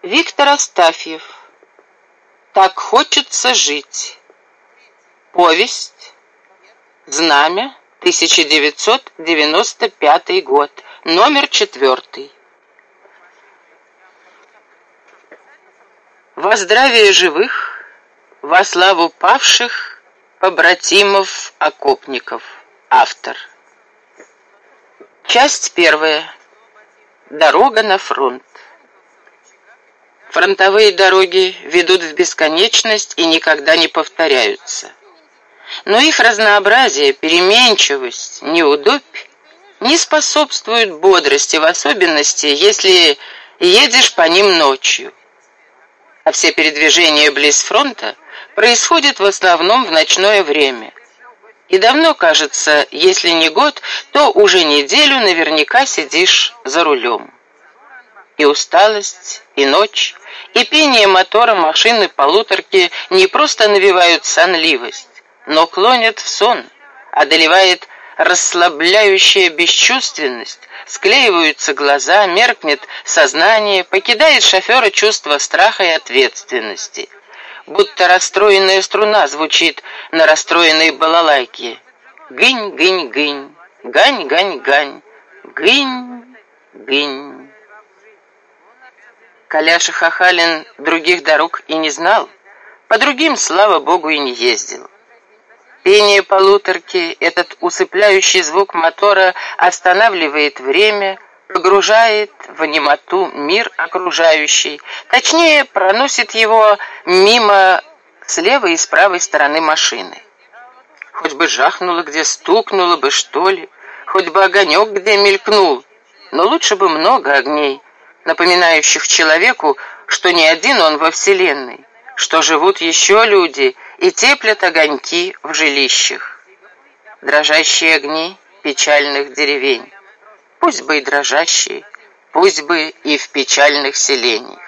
Виктор Астафьев. Так хочется жить. Повесть. Знамя. 1995 год. Номер 4. Во здравие живых, во славу павших побратимов-окопников. Автор. Часть 1. Дорога на фронт. Фронтовые дороги ведут в бесконечность и никогда не повторяются. Но их разнообразие, переменчивость, неудобь не способствуют бодрости, в особенности, если едешь по ним ночью. А все передвижения близ фронта происходят в основном в ночное время. И давно, кажется, если не год, то уже неделю наверняка сидишь за рулем. И усталость, и ночь, и пение мотора машины-полуторки не просто навевают сонливость, но клонят в сон, одолевает расслабляющая бесчувственность, склеиваются глаза, меркнет сознание, покидает шофера чувство страха и ответственности. Будто расстроенная струна звучит на расстроенной балалайке. Гынь-гынь-гынь, гань-гань-гань, гынь-гынь. Коляша Хахалин других дорог и не знал, по другим, слава богу, и не ездил. Пение полуторки, этот усыпляющий звук мотора останавливает время, погружает в немоту мир окружающий, точнее, проносит его мимо с левой и с правой стороны машины. Хоть бы жахнуло где, стукнуло бы, что ли, хоть бы огонек где мелькнул, но лучше бы много огней, напоминающих человеку, что не один он во вселенной, что живут еще люди и теплят огоньки в жилищах. Дрожащие огни печальных деревень, пусть бы и дрожащие, пусть бы и в печальных селениях.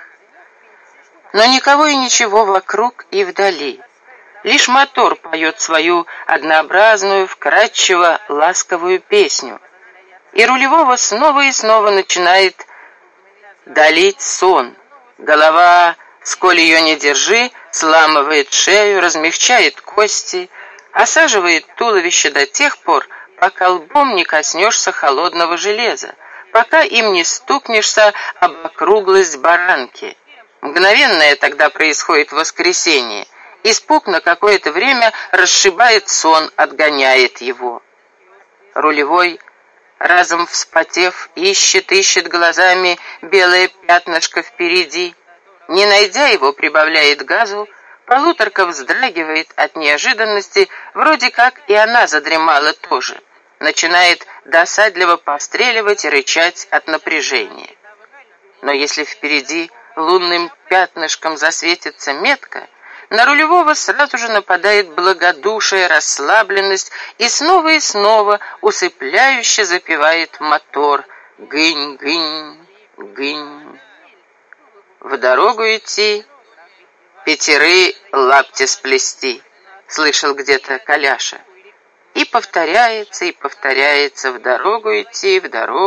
Но никого и ничего вокруг и вдали. Лишь мотор поет свою однообразную, вкрадчиво ласковую песню, и рулевого снова и снова начинает долить сон. Голова, сколь ее не держи, сламывает шею, размягчает кости, осаживает туловище до тех пор, пока лбом не коснешься холодного железа, пока им не стукнешься об округлость баранки. Мгновенное тогда происходит воскресение. Испуг на какое-то время расшибает сон, отгоняет его. Рулевой, разом вспотев, ищет глазами белое пятнышко впереди. Не найдя его, прибавляет газу, полуторка вздрагивает от неожиданности, вроде как и она задремала тоже. Начинает досадливо постреливать и рычать от напряжения. Но если впереди лунным пятнышком засветится метка, на рулевого сразу же нападает благодушие, расслабленность, и снова усыпляюще запевает мотор. Гынь-гынь, гынь. В дорогу идти, пятеры лапти сплести, слышал где-то Коляша. И повторяется, в дорогу идти,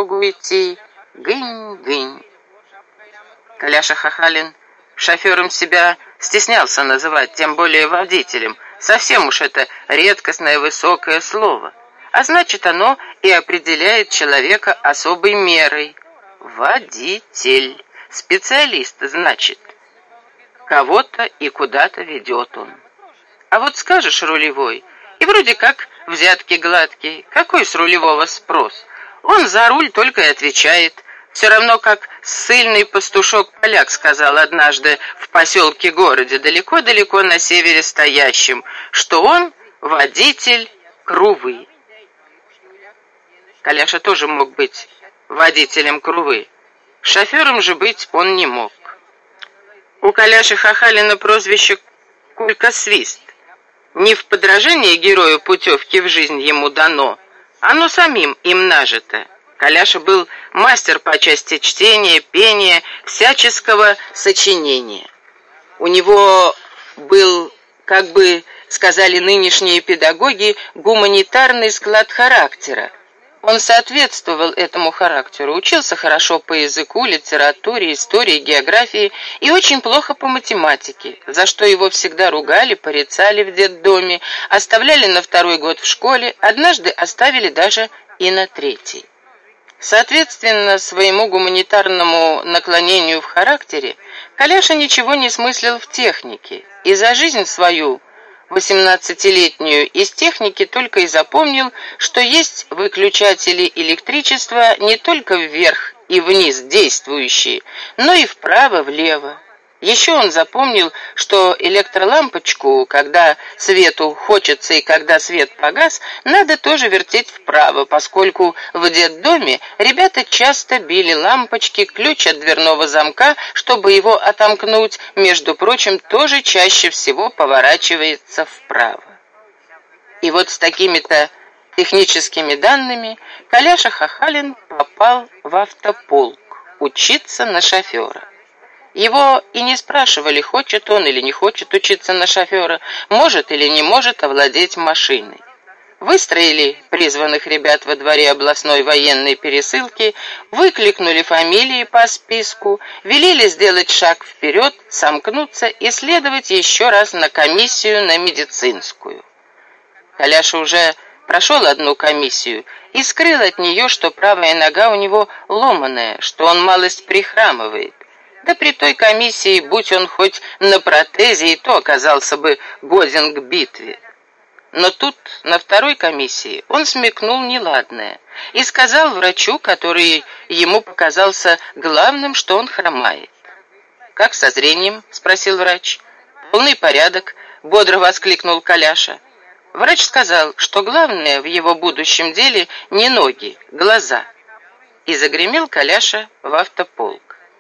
гынь-гынь. Коляша Хахалин шофером себя стеснялся называть, тем более водителем. Совсем уж это редкостное высокое слово. А значит, оно и определяет человека особой мерой. Водитель. Специалист, значит. Кого-то и куда-то ведет он. А вот скажешь рулевой, и вроде как взятки гладкие. Какой с рулевого спрос? Он за руль только и отвечает. Все равно, как ссыльный пастушок-поляк сказал однажды в поселке-городе, далеко-далеко на севере стоящем, что он водитель Крувы. Коляша тоже мог быть водителем Крувы. Шофером же быть он не мог. У Коляши Хахалина прозвище Колька-Свист. Не в подражание герою путевки в жизнь ему дано, оно самим им нажито. Коляша был мастер по части чтения, пения, всяческого сочинения. У него был, как бы сказали нынешние педагоги, гуманитарный склад характера. Он соответствовал этому характеру, учился хорошо по языку, литературе, истории, географии и очень плохо по математике, за что его всегда ругали, порицали в детдоме, оставляли на 2-й год в школе, однажды оставили даже и на 3-й. Соответственно, своему гуманитарному наклонению в характере, Коляша ничего не смыслил в технике, и за жизнь свою 18-летнюю из техники только и запомнил, что есть выключатели электричества не только вверх и вниз действующие, но и вправо-влево. Еще он запомнил, что электролампочку, когда свету хочется и когда свет погас, надо тоже вертеть вправо, поскольку в детдоме ребята часто били лампочки, ключ от дверного замка, чтобы его отомкнуть, между прочим, тоже чаще всего поворачивается вправо. И вот с такими-то техническими данными Коляша Хахалин попал в автополк учиться на шофера. Его и не спрашивали, хочет он или не хочет учиться на шофера, может или не может овладеть машиной. Выстроили призванных ребят во дворе областной военной пересылки, выкликнули фамилии по списку, велели сделать шаг вперед, сомкнуться и следовать еще раз на комиссию на медицинскую. Коляша уже прошел одну комиссию и скрыл от нее, что правая нога у него ломаная, что он малость прихрамывает. Да при той комиссии, будь он хоть на протезе, и то оказался бы годен к битве. Но тут, на 2-й комиссии, он смекнул неладное и сказал врачу, который ему показался главным, что он хромает. «Как со зрением?» — спросил врач. «Полный порядок», — бодро воскликнул Коляша. Врач сказал, что главное в его будущем деле не ноги, глаза. И загремел Коляша в автополк.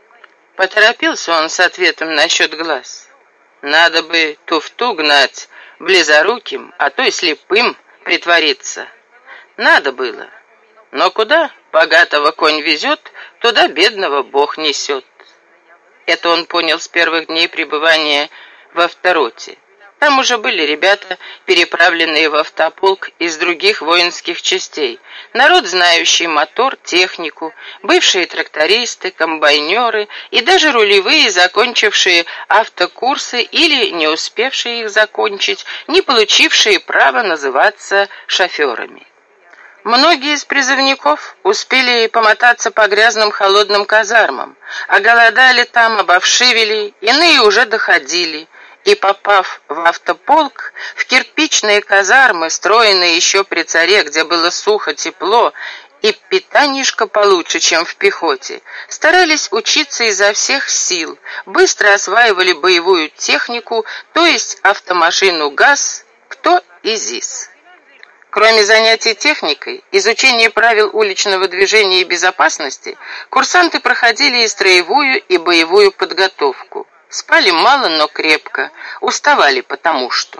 Поторопился он с ответом насчет глаз. Надо бы туфту гнать близоруким, а то и слепым притвориться. Надо было. Но куда богатого конь везет, туда бедного Бог несет. Это он понял с первых дней пребывания в автороте. Там уже были ребята, переправленные в автополк из других воинских частей. Народ, знающий мотор, технику, бывшие трактористы, комбайнеры и даже рулевые, закончившие автокурсы или не успевшие их закончить, не получившие права называться шоферами. Многие из призывников успели помотаться по грязным холодным казармам, оголодали там, обовшивели, иные уже доходили. И, попав в автополк, в кирпичные казармы, строенные еще при царе, где было сухо, тепло и питанишко получше, чем в пехоте, старались учиться изо всех сил, быстро осваивали боевую технику, то есть автомашину ГАЗ, кто и ЗИС. Кроме занятий техникой, изучения правил уличного движения и безопасности, курсанты проходили и строевую, и боевую подготовку. Спали мало, но крепко, уставали потому что.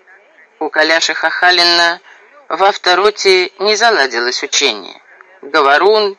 У Коляши Хахалина в автороте не заладилось учение. Говорун,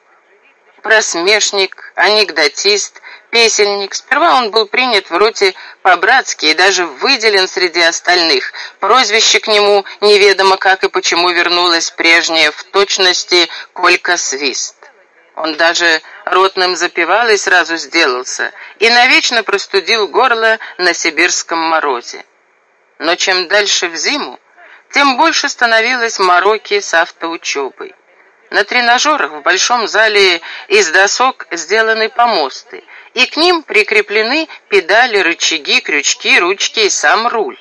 просмешник, анекдотист, песельник. Сперва он был принят в роте по-братски и даже выделен среди остальных. Прозвище к нему неведомо как и почему вернулось прежнее в точности «Колька Свист». Он даже ротным запевалой сразу сделался и навечно простудил горло на сибирском морозе. Но чем дальше в зиму, тем больше становилось мороки с автоучебой. На тренажерах в большом зале из досок сделаны помосты, и к ним прикреплены педали, рычаги, крючки, ручки и сам руль.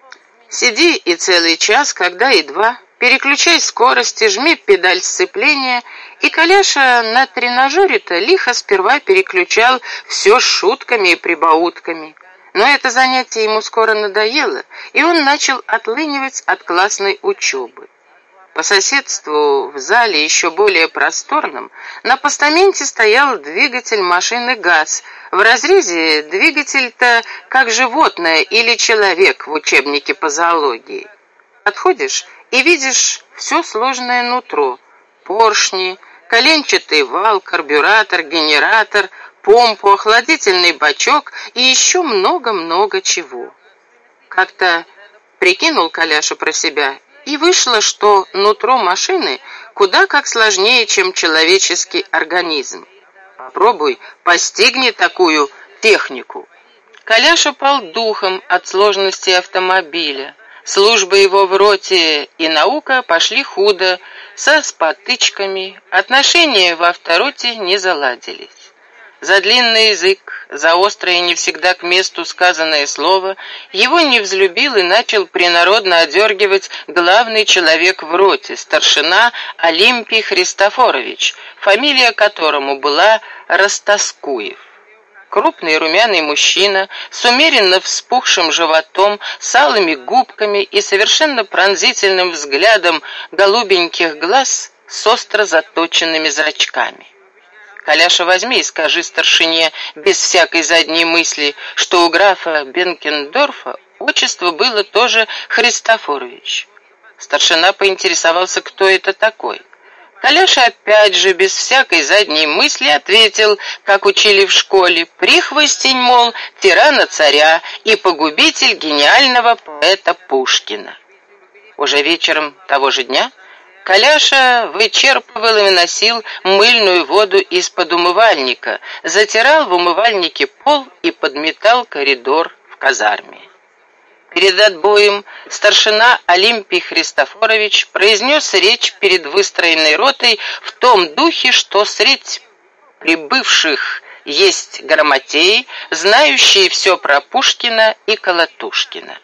Сиди и целый час, когда и два, переключай скорости, жми педаль сцепления, и Коляша на тренажере-то лихо сперва переключал все с шутками и прибаутками. Но это занятие ему скоро надоело, и он начал отлынивать от классной учебы. По соседству в зале, еще более просторном, на постаменте стоял двигатель машины ГАЗ. В разрезе двигатель-то как животное или человек в учебнике по зоологии. Подходишь и видишь все сложное нутро: поршни, коленчатый вал, карбюратор, генератор, помпу, охладительный бачок и еще много-много чего. Как-то прикинул Коляша про себя И вышло, что нутро машины куда как сложнее, чем человеческий организм. Попробуй, постигни такую технику. Коляша пал духом от сложности автомобиля. Служба его в роте и наука пошли худо, со спотычками, отношения в автороте не заладились. За длинный язык, за острое и не всегда к месту сказанное слово его не взлюбил и начал принародно одергивать главный человек в роте, старшина Олимпий Христофорович, фамилия которому была Растаскуев. Крупный румяный мужчина с умеренно вспухшим животом, с алыми губками и совершенно пронзительным взглядом голубеньких глаз с остро заточенными зрачками. «Коляша, возьми и скажи старшине без всякой задней мысли, что у графа Бенкендорфа отчество было тоже Христофорович». Старшина поинтересовался, кто это такой. Коляша опять же без всякой задней мысли ответил, как учили в школе: прихвостень, мол, тирана царя и погубитель гениального поэта Пушкина. Уже вечером того же дня Коляша вычерпывал и выносил мыльную воду из-под умывальника, затирал в умывальнике пол и подметал коридор в казарме. Перед отбоем старшина Олимпий Христофорович произнес речь перед выстроенной ротой в том духе, что средь прибывших есть грамотеи, знающие все про Пушкина и Колотушкина.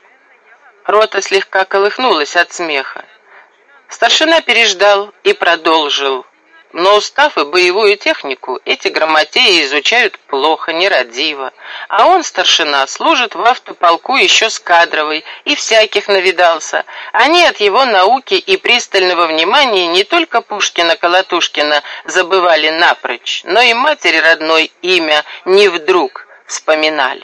Рота слегка колыхнулась от смеха. Старшина переждал и продолжил. Но устав и боевую технику эти грамотеи изучают плохо, нерадиво. А он, старшина, служит в автополку еще с кадровой и всяких навидался. Они от его науки и пристального внимания не только Пушкина-Колотушкина забывали напрочь, но и матери родной имя не вдруг вспоминали.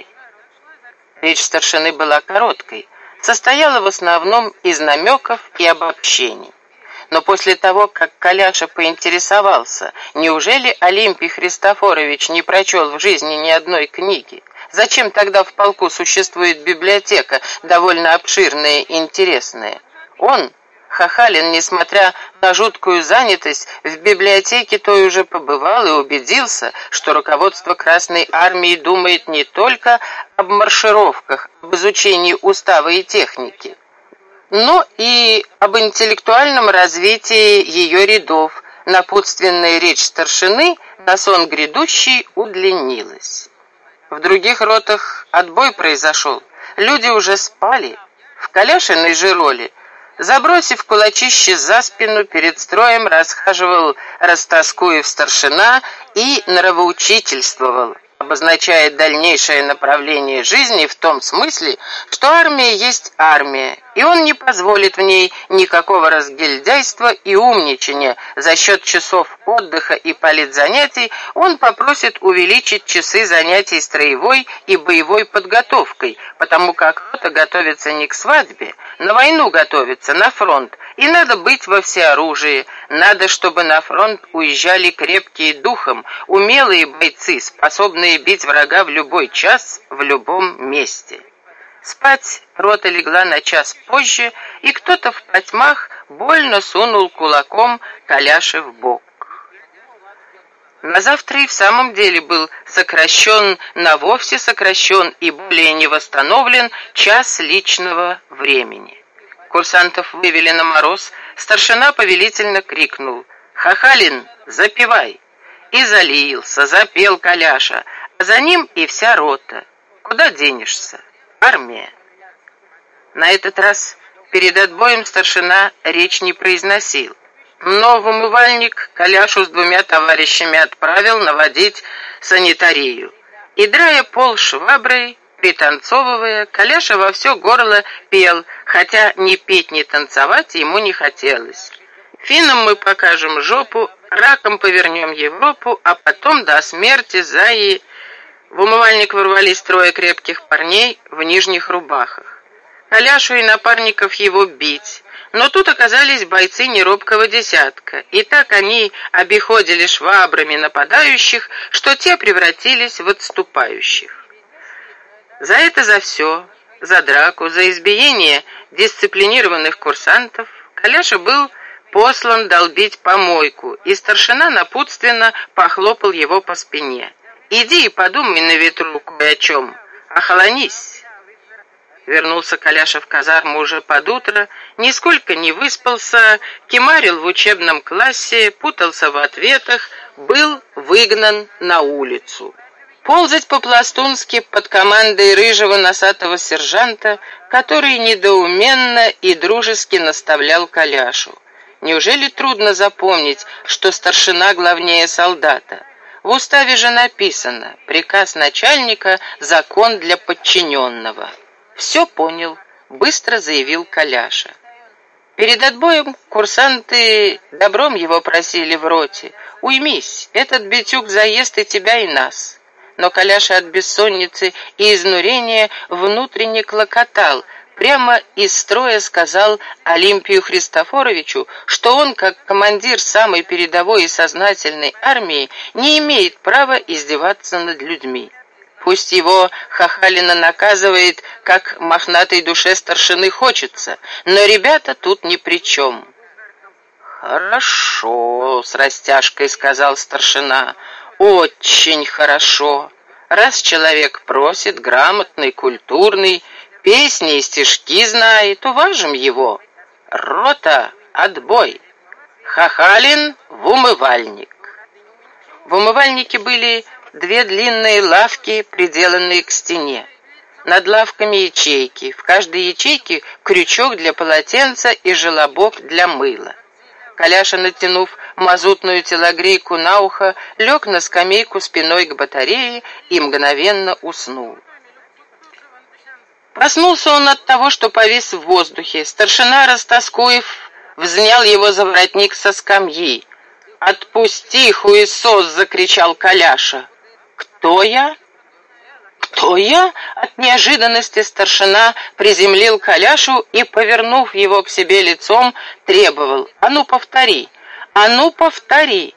Речь старшины была короткой, состояла в основном из намеков и обобщений. Но после того, как Коляша поинтересовался, неужели Олимпий Христофорович не прочел в жизни ни одной книги? Зачем тогда в полку существует библиотека, довольно обширная и интересная? Он, Хахалин, несмотря на жуткую занятость, в библиотеке той уже побывал и убедился, что руководство Красной Армии думает не только об маршировках, об изучении устава и техники, но и об интеллектуальном развитии ее рядов. Напутственная речь старшины на сон грядущий удлинилась. В других ротах отбой произошел. Люди уже спали. В Коляшиной же роли, забросив кулачище за спину, перед строем расхаживал Растаскуев старшина и нравоучительствовал, обозначая дальнейшее направление жизни в том смысле, что армия есть армия, и он не позволит в ней никакого разгильдяйства и умничания. За счет часов отдыха и политзанятий он попросит увеличить часы занятий строевой и боевой подготовкой, потому как рота готовится не к свадьбе, на войну готовится, на фронт, и надо быть во всеоружии. Надо, чтобы на фронт уезжали крепкие духом, умелые бойцы, способные бить врага в любой час, в любом месте. Спать рота легла на час позже, и кто-то в потьмах больно сунул кулаком Коляше в бок. На завтра и в самом деле был сокращен, навовсе сокращен и более не восстановлен час личного времени. Курсантов вывели на мороз, старшина повелительно крикнул: «Хахалин, запевай!» И залился, запел Коляша, а за ним и вся рота. Куда денешься? Армия. На этот раз перед отбоем старшина речь не произносил, но в умывальник Коляшу с двумя товарищами отправил наводить санитарию. И, драя пол шваброй, пританцовывая, Коляша во все горло пел, хотя ни петь, ни танцевать ему не хотелось. Финнам мы покажем жопу, раком повернем Европу, а потом до смерти за и... В умывальник ворвались трое крепких парней в нижних рубахах. Коляшу и напарников его бить, но тут оказались бойцы неробкого десятка, и так они обиходили швабрами нападающих, что те превратились в отступающих. За это, за все, за драку, за избиение дисциплинированных курсантов Коляша был послан долбить помойку, и старшина напутственно похлопал его по спине. «Иди и подумай на ветру кое о чем, охолонись». Вернулся Коляша в казарму уже под утро, нисколько не выспался, кимарил в учебном классе, путался в ответах, был выгнан на улицу. Ползать по-пластунски под командой рыжего носатого сержанта, который недоуменно и дружески наставлял Коляшу. Неужели трудно запомнить, что старшина главнее солдата? В уставе же написано: приказ начальника — закон для подчиненного. «Все понял», — быстро заявил Коляша. Перед отбоем курсанты добром его просили в роте: «Уймись, этот битюк заест и тебя, и нас». Но Коляша от бессонницы и изнурения внутренне клокотал, прямо из строя сказал Олимпию Христофоровичу, что он, как командир самой передовой и сознательной армии, не имеет права издеваться над людьми. Пусть его Хахалина наказывает, как мохнатой душе старшины хочется, но ребята тут ни при чем. «Хорошо», — с растяжкой сказал старшина, — «очень хорошо. Раз человек просит, грамотный, культурный, песни и стишки знает, уважим его. Рота, отбой. Хахалин в умывальник». В умывальнике были две длинные лавки, приделанные к стене. Над лавками ячейки, в каждой ячейке крючок для полотенца и желобок для мыла. Коляша, натянув мазутную телогрейку на ухо, лег на скамейку спиной к батарее и мгновенно уснул. Проснулся он от того, что повис в воздухе. Старшина Растаскуев взнял его за воротник со скамьи. «Отпусти, хуесос!» — закричал Коляша. «Кто я?» «Кто я?» От неожиданности старшина приземлил Коляшу и, повернув его к себе лицом, требовал: «А ну повтори! А ну повтори!»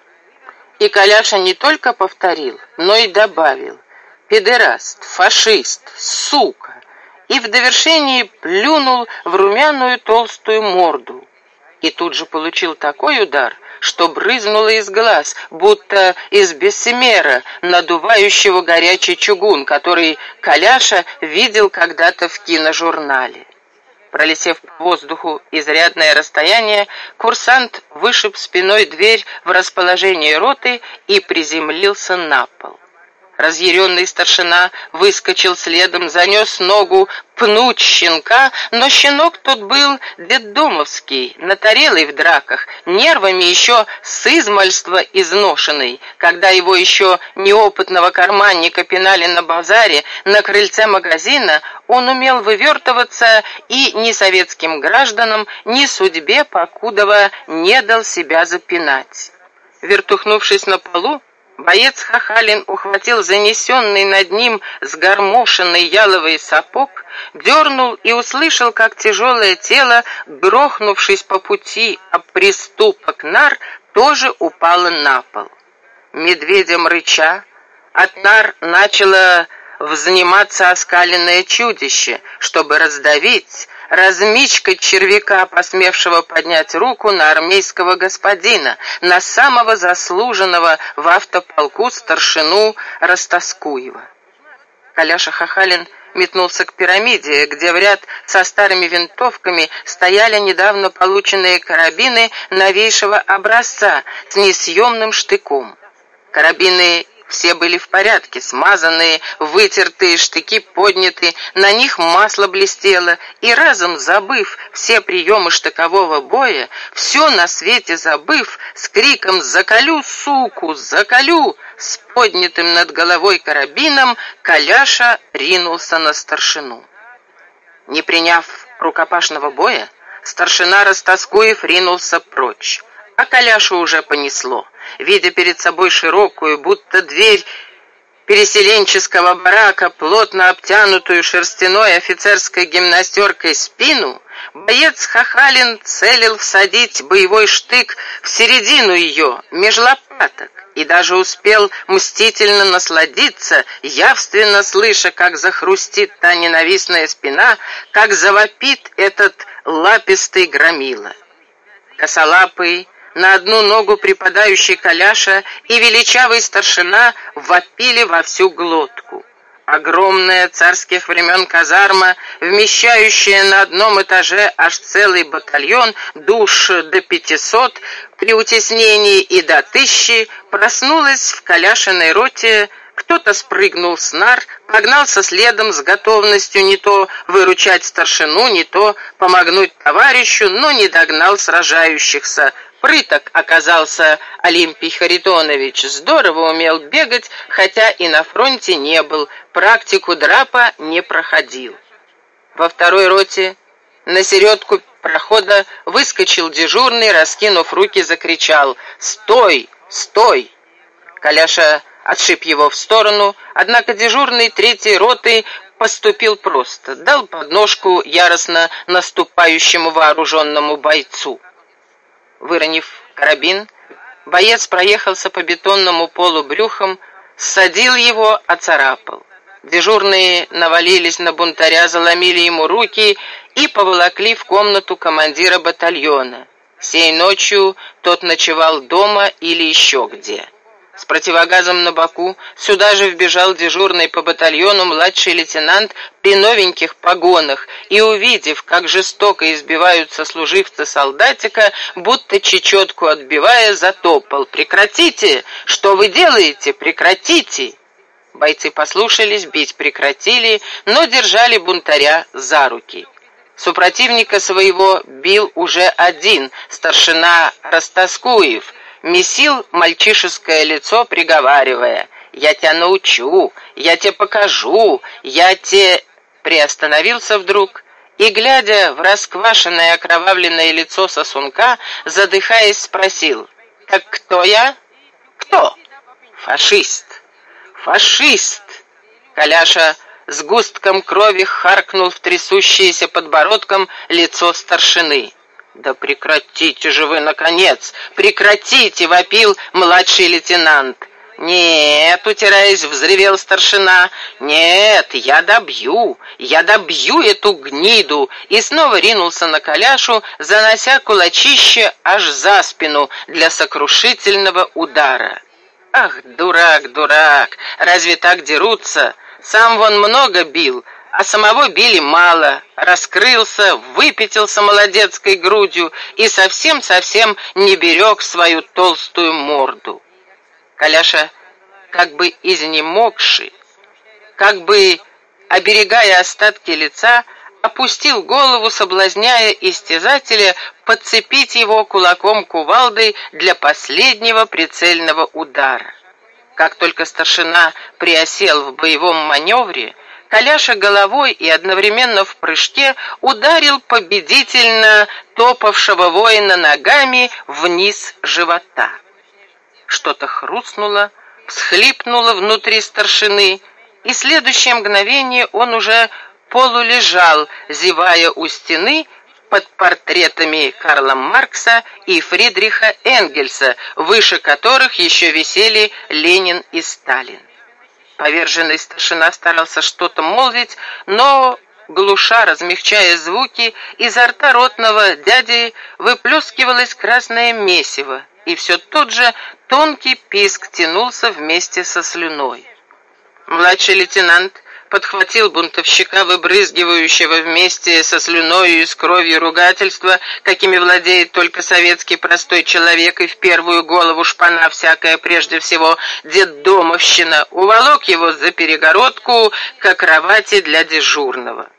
И Коляша не только повторил, но и добавил: «Педераст, фашист, сука!» И в довершении плюнул в румяную толстую морду. И тут же получил такой удар, что брызнуло из глаз, будто из бессемера, надувающего горячий чугун, который Коляша видел когда-то в киножурнале. Пролетев по воздуху изрядное расстояние, курсант вышиб спиной дверь в расположение роты и приземлился на пол. Разъяренный старшина выскочил следом, занес ногу пнуть щенка, но щенок тот был детдомовский, натарелый в драках, нервами еще с измальства изношенный. Когда его еще неопытного карманника пинали на базаре, на крыльце магазина, он умел вывертываться и ни советским гражданам, ни судьбе покудова не дал себя запинать. Вертухнувшись на полу, боец Хахалин ухватил занесенный над ним сгормошенный яловый сапог, дернул и услышал, как тяжелое тело, грохнувшись по пути об приступок нар, тоже упало на пол. Медведем рыча, от нар начало взниматься оскаленное чудище, чтобы раздавить, размичкать червяка, посмевшего поднять руку на армейского господина, на самого заслуженного в автополку старшину Растаскуева. Коляша Хахалин метнулся к пирамиде, где в ряд со старыми винтовками стояли недавно полученные карабины новейшего образца с несъемным штыком. Карабины все были в порядке, смазанные, вытертые, штыки подняты, на них масло блестело, и разом забыв все приемы штыкового боя, все на свете забыв, с криком «Заколю, суку, заколю!» с поднятым над головой карабином, Коляша ринулся на старшину. Не приняв рукопашного боя, старшина Растаскуев ринулся прочь. А Коляшу уже понесло. Видя перед собой широкую, будто дверь переселенческого барака, плотно обтянутую шерстяной офицерской гимнастеркой спину, боец Хахалин целил всадить боевой штык в середину ее, меж лопаток, и даже успел мстительно насладиться, явственно слыша, как захрустит та ненавистная спина, как завопит этот лапистый громила. косолапый, на одну ногу припадающий Коляша и величавый старшина вопили во всю глотку. Огромная царских времен казарма, вмещающая на одном этаже аж целый батальон, душ до 500, при утеснении и до 1000, проснулась в Коляшиной роте. Кто-то спрыгнул с нар, погнался следом с готовностью не то выручать старшину, не то помогнуть товарищу, но не догнал сражающихся. Прыток оказался Олимпий Харитонович, здорово умел бегать, хотя и на фронте не был, практику драпа не проходил. Во второй роте на середку прохода выскочил дежурный, раскинув руки, закричал: «Стой! Стой!» Коляша отшиб его в сторону, однако дежурный третьей роты поступил просто, дал подножку яростно наступающему вооруженному бойцу. Выронив карабин, боец проехался по бетонному полу брюхом, ссадил его, оцарапал. Дежурные навалились на бунтаря, заломили ему руки и поволокли в комнату командира батальона. Сей ночью тот ночевал дома или еще где. С противогазом на боку сюда же вбежал дежурный по батальону младший лейтенант при новеньких погонах и, увидев, как жестоко избиваются служивцы солдатика, будто чечетку отбивая, затопал: «Прекратите! Что вы делаете? Прекратите!» Бойцы послушались, бить прекратили, но держали бунтаря за руки. Супротивника своего бил уже один, старшина Растаскуев, месил мальчишеское лицо, приговаривая: «Я тебя научу, я тебе покажу, я тебе...» Приостановился вдруг и, глядя в расквашенное окровавленное лицо сосунка, задыхаясь, спросил: «Так кто я?» «Кто?» «Фашист! Фашист!» Коляша с густком крови харкнул в трясущееся подбородком лицо старшины. «Да прекратите же вы, наконец! Прекратите!» — вопил младший лейтенант. «Нет!» — утираясь, взревел старшина. «Нет, я добью эту гниду!» И снова ринулся на Коляшу, занося кулачище аж за спину для сокрушительного удара. «Ах, дурак, дурак! Разве так дерутся? Сам вон много бил, а самого били мало, раскрылся, выпятился молодецкой грудью и совсем-совсем не берег свою толстую морду». Коляша, как бы изнемогший, как бы оберегая остатки лица, опустил голову, соблазняя истязателя подцепить его кулаком кувалдой для последнего прицельного удара. Как только старшина приосел в боевом маневре, Коляша головой и одновременно в прыжке ударил победительно топавшего воина ногами вниз живота. Что-то хрустнуло, всхлипнуло внутри старшины, и в следующее мгновение он уже полулежал, зевая у стены под портретами Карла Маркса и Фридриха Энгельса, выше которых еще висели Ленин и Сталин. Поверженный старшина старался что-то молвить, но, глуша, размягчая звуки, изо рта ротного дяди выплескивалось красное месиво, и все тот же тонкий писк тянулся вместе со слюной. Младший лейтенант подхватил бунтовщика, выбрызгивающего вместе со слюною и с кровью ругательства, какими владеет только советский простой человек, и в первую голову шпана всякая, прежде всего детдомовщина, уволок его за перегородку к кровати для дежурного.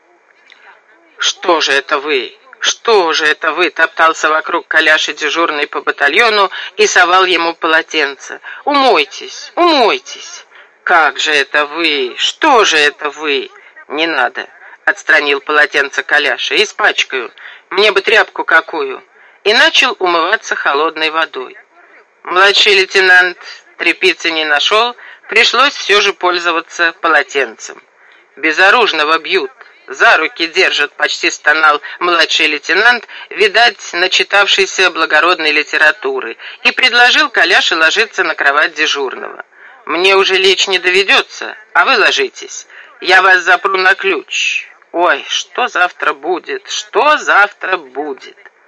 «Что же это вы? Что же это вы?» — топтался вокруг Коляши дежурный по батальону и совал ему полотенце. «Умойтесь, умойтесь!» «Как же это вы? Что же это вы?» «Не надо», — отстранил полотенце Коляша. «Испачкаю. Мне бы тряпку какую». И начал умываться холодной водой. Младший лейтенант тряпицы не нашел, пришлось все же пользоваться полотенцем. «Безоружного бьют, за руки держат», — почти стонал младший лейтенант, видать, начитавшийся благородной литературы, и предложил Коляше ложиться на кровать дежурного. «Мне уже лечь не доведется, а вы ложитесь. Я вас запру на ключ. Ой, что завтра будет? Что завтра будет?»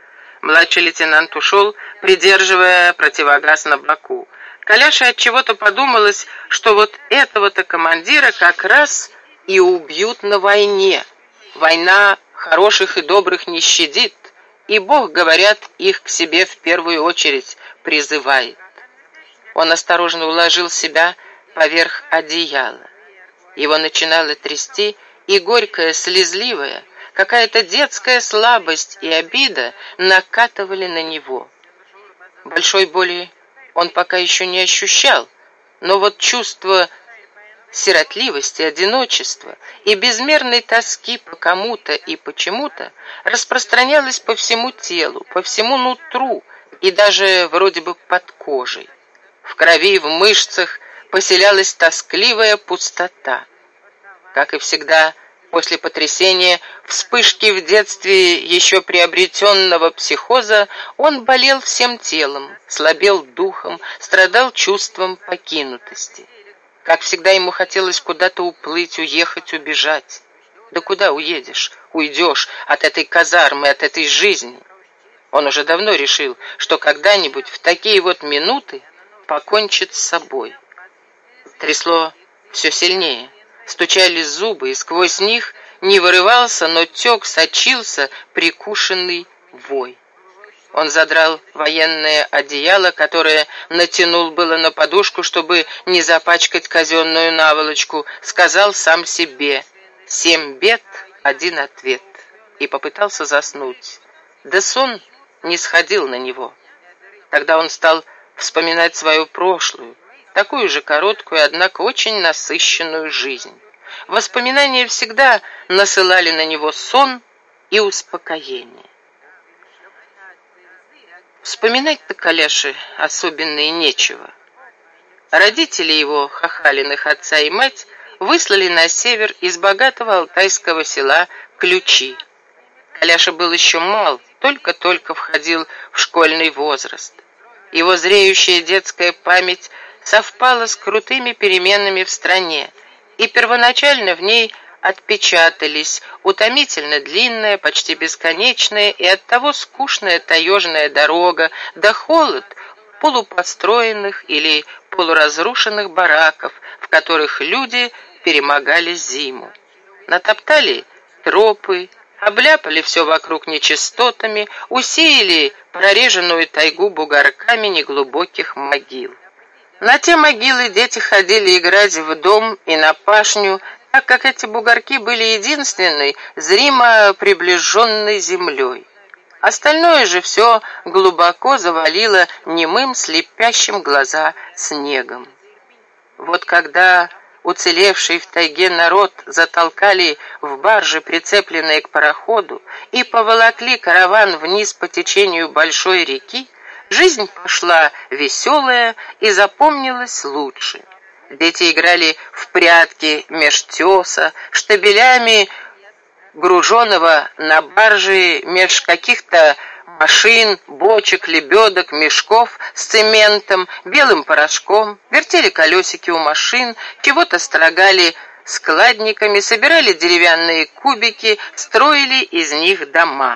Младший лейтенант ушел, придерживая противогаз на боку. Коляше отчего-то подумалось, что вот этого-то командира как раз и убьют на войне. Война хороших и добрых не щадит, и Бог, говорят, их к себе в первую очередь призывает. Он осторожно уложил себя поверх одеяла. Его начинало трясти, и горькая, слезливая, какая-то детская слабость и обида накатывали на него. Большой боли он пока еще не ощущал, но вот чувство сиротливости, одиночества и безмерной тоски по кому-то и почему-то распространялось по всему телу, по всему нутру и даже вроде бы под кожей. В крови, в мышцах поселялась тоскливая пустота. Как и всегда, после потрясения, вспышки в детстве еще приобретенного психоза, он болел всем телом, слабел духом, страдал чувством покинутости. Как всегда, ему хотелось куда-то уплыть, уехать, убежать. Да куда уедешь? Уйдешь от этой казармы, от этой жизни. Он уже давно решил, что когда-нибудь в такие вот минуты покончит с собой. Трясло все сильнее. Стучали зубы, и сквозь них не вырывался, но тек, сочился прикушенный вой. Он задрал военное одеяло, которое натянул было на подушку, чтобы не запачкать казенную наволочку, сказал сам себе: 7 бед, 1 ответ, и попытался заснуть. Да сон не сходил на него. Тогда он стал вспоминать свою прошлую, такую же короткую, однако очень насыщенную жизнь. Воспоминания всегда насылали на него сон и успокоение. Вспоминать-то Коляше особенно и нечего. Родители его, Хахалиных отца и мать, выслали на север из богатого алтайского села Ключи. Коляша был еще мал, только-только входил в школьный возраст. Его зреющая детская память совпала с крутыми переменами в стране, и первоначально в ней отпечатались утомительно длинная, почти бесконечная и оттого скучная таежная дорога, да холод полупостроенных или полуразрушенных бараков, в которых люди перемогали зиму. Натоптали тропы, обляпали все вокруг нечистотами, усеяли прореженную тайгу бугорками неглубоких могил. На те могилы дети ходили играть в дом и на пашню, так как эти бугорки были единственной, зримо приближенной землей. Остальное же все глубоко завалило немым, слепящим глаза снегом. Вот когда уцелевший в тайге народ затолкали в баржи, прицепленные к пароходу, и поволокли караван вниз по течению большой реки, жизнь пошла веселая и запомнилась лучше. Дети играли в прятки меж теса, штабелями груженного на барже меж каких-то машин, бочек, лебедок, мешков с цементом, белым порошком, вертели колесики у машин, чего-то строгали складниками, собирали деревянные кубики, строили из них дома.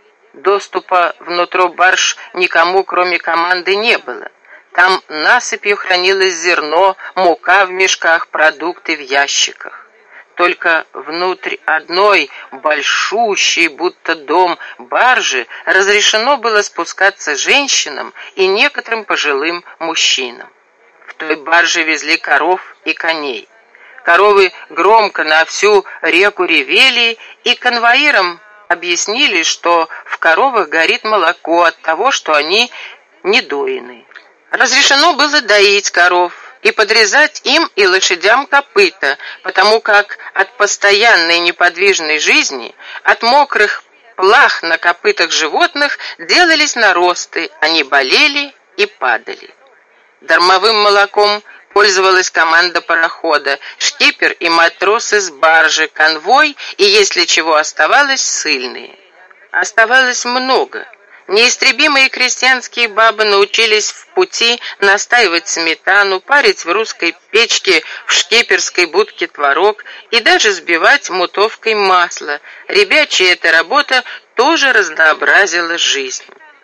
Доступа внутрь барж никому, кроме команды, не было. Там насыпью хранилось зерно, мука в мешках, продукты в ящиках. Только внутрь одной большущей, будто дом, баржи разрешено было спускаться женщинам и некоторым пожилым мужчинам. В той барже везли коров и коней. Коровы громко на всю реку ревели, и конвоирам объяснили, что в коровах горит молоко от того, что они недоены. Разрешено было доить коров и подрезать им и лошадям копыта, потому как от постоянной неподвижной жизни, от мокрых плах на копытах животных делались наросты, они болели и падали. Дармовым молоком пользовалась команда парохода, шкипер и матросы с баржи, конвой и, если чего оставалось, ссыльные. Оставалось много. Неистребимые крестьянские бабы научились в пути настаивать сметану, парить в русской печке в шкиперской будке творог и даже сбивать мутовкой масло. Ребячья эта работа тоже разнообразила жизнь.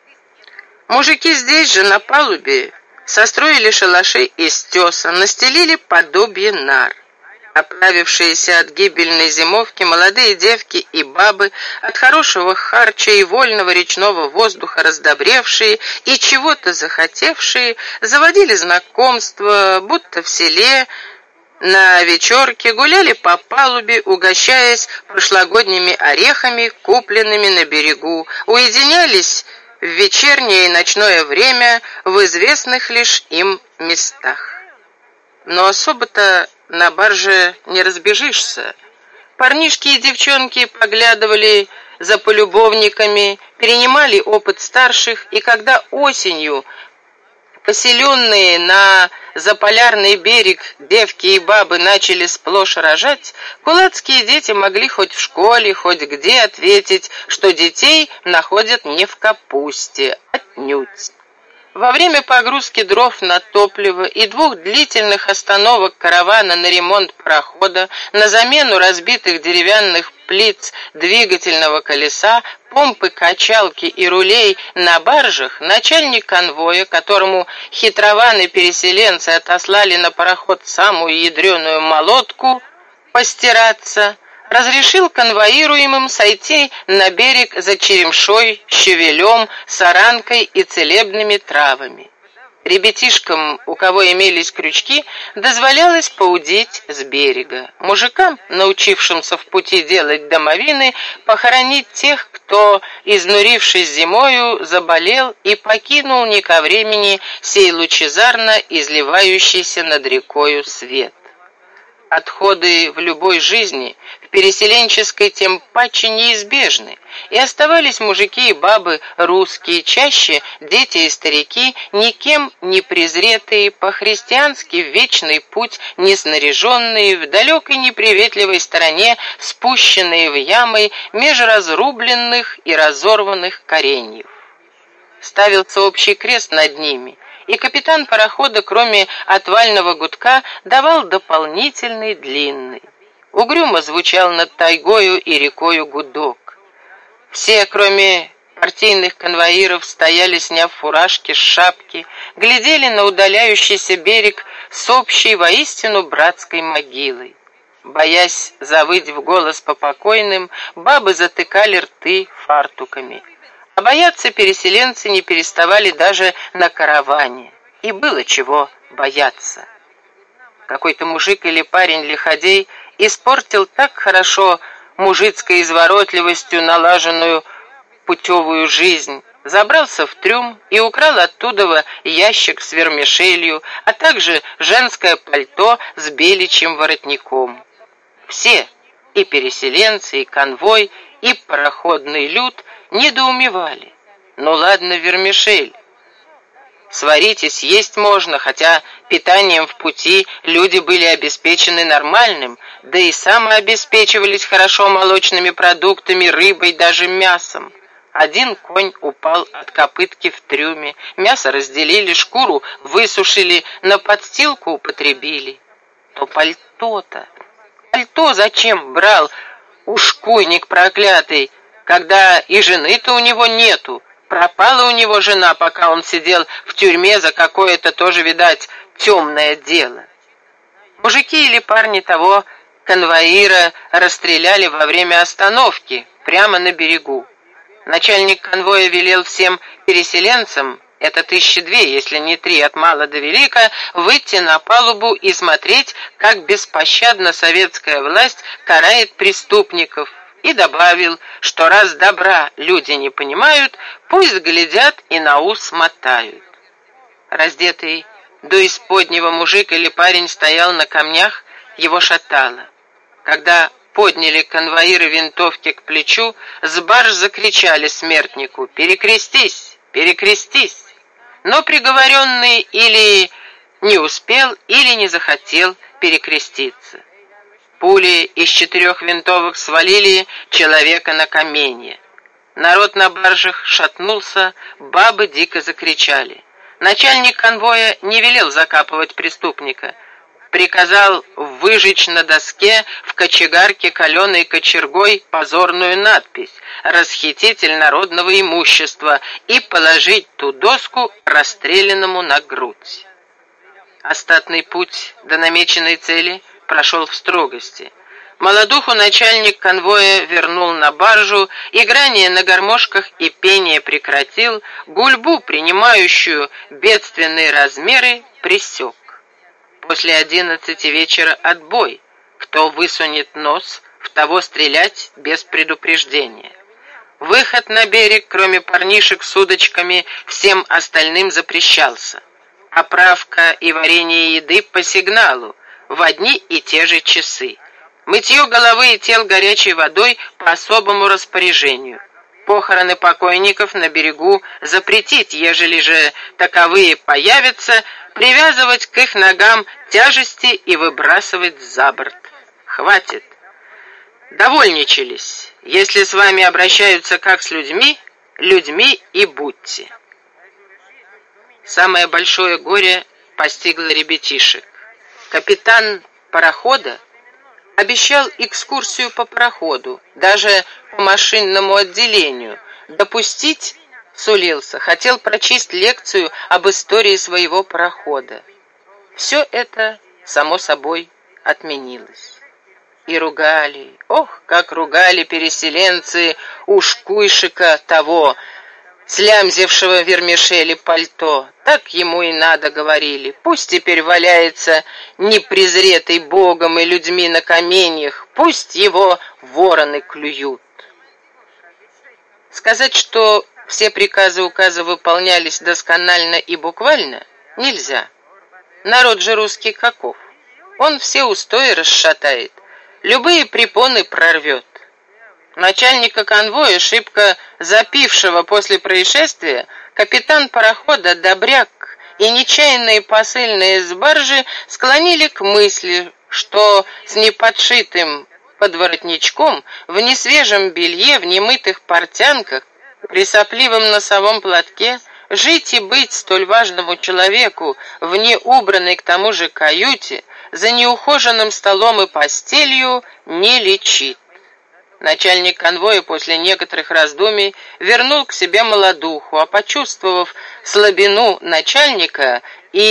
Мужики здесь же, на палубе, состроили шалаши из теса, настелили подобие нар. Оправившиеся от гибельной зимовки молодые девки и бабы, от хорошего харча и вольного речного воздуха раздобревшие и чего-то захотевшие, заводили знакомства, будто в селе, на вечерке гуляли по палубе, угощаясь прошлогодними орехами, купленными на берегу, уединялись в вечернее и ночное время в известных лишь им местах. Но особо-то на барже не разбежишься. Парнишки и девчонки поглядывали за полюбовниками, перенимали опыт старших, и когда осенью поселенные на заполярный берег девки и бабы начали сплошь рожать, кулацкие дети могли хоть в школе, хоть где ответить, что детей находят не в капусте, отнюдь. Во время погрузки дров на топливо и 2 длительных остановок каравана на ремонт парохода, на замену разбитых деревянных плиц двигательного колеса, помпы, качалки и рулей на баржах, начальник конвоя, которому хитрованы-переселенцы отослали на пароход самую ядреную молотку постираться, разрешил конвоируемым сойти на берег за черемшой, щавелем, саранкой и целебными травами. Ребятишкам, у кого имелись крючки, дозволялось поудить с берега. Мужикам, научившимся в пути делать домовины, похоронить тех, кто, изнурившись зимою, заболел и покинул не ко времени сей лучезарно изливающийся над рекою свет. Отходы в любой жизни, в переселенческой тем паче неизбежны, и оставались мужики и бабы русские, чаще дети и старики, никем не презретые, по-христиански в вечный путь неснаряженные, в далекой неприветливой стороне, спущенные в ямы меж разрубленных и разорванных кореньев. Ставился общий крест над ними, и капитан парохода, кроме отвального гудка, давал дополнительный длинный. Угрюмо звучал над тайгою и рекою гудок. Все, кроме партийных конвоиров, стояли, сняв фуражки с шапки, глядели на удаляющийся берег с общей воистину братской могилой. Боясь завыть в голос по покойным, бабы затыкали рты фартуками. А бояться переселенцы не переставали даже на караване. И было чего бояться. Какой-то мужик или парень-лиходей испортил так хорошо мужицкой изворотливостью налаженную путевую жизнь, забрался в трюм и украл оттуда ящик с вермишелью, а также женское пальто с беличьим воротником. Все, и переселенцы, и конвой, и пароходный люд, недоумевали. Ну ладно, вермишель. Сварить и съесть можно, хотя питанием в пути люди были обеспечены нормальным, да и самообеспечивались хорошо молочными продуктами, рыбой, даже мясом. Один конь упал от копытки в трюме, мясо разделили, шкуру высушили, на подстилку употребили. То пальто-то. Пальто зачем брал ушкуйник проклятый, когда и жены-то у него нету? Пропала у него жена, пока он сидел в тюрьме за какое-то тоже, видать, темное дело. Мужики или парни того конвоира расстреляли во время остановки, прямо на берегу. Начальник конвоя велел всем переселенцам, это 1002, если не 3 от мала до велика, выйти на палубу и смотреть, как беспощадно советская власть карает преступников, и добавил, что раз добра люди не понимают, пусть глядят и на ус мотают. Раздетый до исподнего мужик или парень стоял на камнях, его шатало. Когда подняли конвоиры винтовки к плечу, с барж закричали смертнику: «Перекрестись! Перекрестись!» Но приговоренный или не успел, или не захотел перекреститься. Пули из 4 винтовок свалили человека на каменье. Народ на баржах шатнулся, бабы дико закричали. Начальник конвоя не велел закапывать преступника. приказал выжечь на доске в кочегарке каленой кочергой позорную надпись «Расхититель народного имущества» и положить ту доску расстрелянному на грудь. Остатный путь до намеченной цели прошел в строгости. Молодуху начальник конвоя вернул на баржу, играние на гармошках и пение прекратил, гульбу, принимающую бедственные размеры, пресек. После 11 вечера отбой. Кто высунет нос, в того стрелять без предупреждения. Выход на берег, кроме парнишек с удочками, всем остальным запрещался. Оправка и варенье еды по сигналу, в одни и те же часы. Мытье головы и тел горячей водой по особому распоряжению. Похороны покойников на берегу запретить, ежели же таковые появятся, привязывать к их ногам тяжести и выбрасывать за борт. Хватит. Довольничались. Если с вами обращаются как с людьми, людьми и будьте. Самое большое горе постигло ребятишек. Капитан парохода обещал экскурсию по пароходу, даже по машинному отделению. Допустить сулился, хотел прочесть лекцию об истории своего парохода. Все это, само собой, отменилось. И ругали, ох, как ругали переселенцы ушкуйшика того, слямзевшего вермишели пальто. Так ему и надо, говорили. Пусть теперь валяется непрезретый Богом и людьми на каменьях, пусть его вороны клюют. Сказать, что все приказы указа выполнялись досконально и буквально, нельзя. Народ же русский каков? Он все устои расшатает, любые препоны прорвет. Начальника конвоя, шибко запившего после происшествия, капитан парохода Добряк и нечаянные посыльные с баржи склонили к мысли, что с неподшитым подворотничком, в несвежем белье, в немытых портянках, при сопливом носовом платке, жить и быть столь важному человеку в неубранной к тому же каюте, за неухоженным столом и постелью, не лечит. Начальник конвоя после некоторых раздумий вернул к себе молодуху, а почувствовав слабину начальника,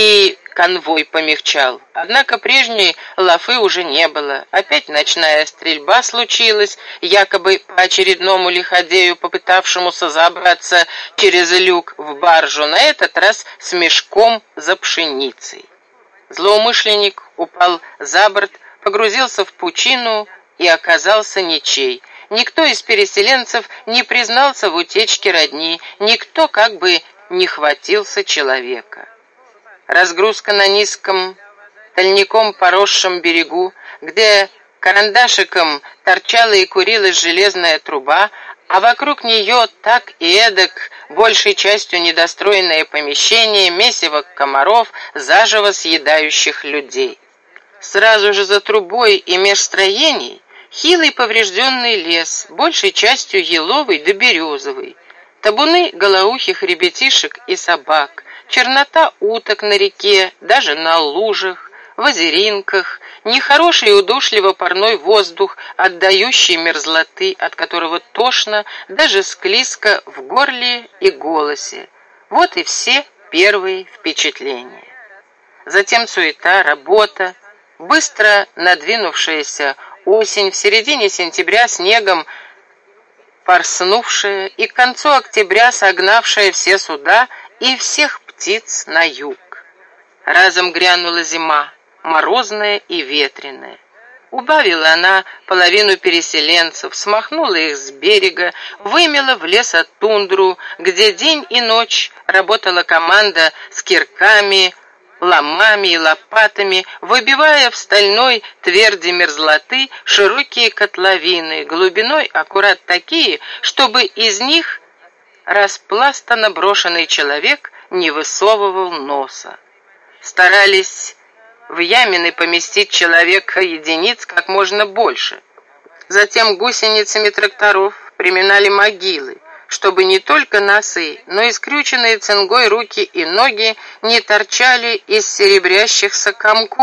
и конвой помягчал. Однако прежней лафы уже не было. Опять ночная стрельба случилась, якобы по очередному лиходею, попытавшемуся забраться через люк в баржу, на этот раз с мешком за пшеницей. Злоумышленник упал за борт, погрузился в пучину и оказался ничей. Никто из переселенцев не признался в утечке родни, никто как бы не хватился человека. Разгрузка на низком, тальником поросшем берегу, где карандашиком торчала и курилась железная труба, а вокруг нее так и эдак, большей частью недостроенное помещение, месиво комаров, заживо съедающих людей. Сразу же за трубой и меж строений хилый поврежденный лес, большей частью еловый да березовый, табуны голоухих ребятишек и собак, чернота уток на реке, даже на лужах, в озеринках, нехороший и удушливо парной воздух, отдающий мерзлоты, от которого тошно, даже склизко в горле и голосе. Вот и все первые впечатления. Затем суета, работа, быстро надвинувшаяся осень, в середине сентября снегом порснувшая и к концу октября согнавшая все суда и всех птиц на юг. Разом грянула зима, морозная и ветреная. Убавила она половину переселенцев, смахнула их с берега, вымела в лесотундру, где день и ночь работала команда с кирками, ломами и лопатами, выбивая в стальной тверди мерзлоты широкие котловины, глубиной аккурат такие, чтобы из них распластанно брошенный человек не высовывал носа. Старались в ямины поместить человека единиц как можно больше. Затем гусеницами тракторов приминали могилы, чтобы не только носы, но и скрюченные цингой руки и ноги не торчали из серебрящихся комков,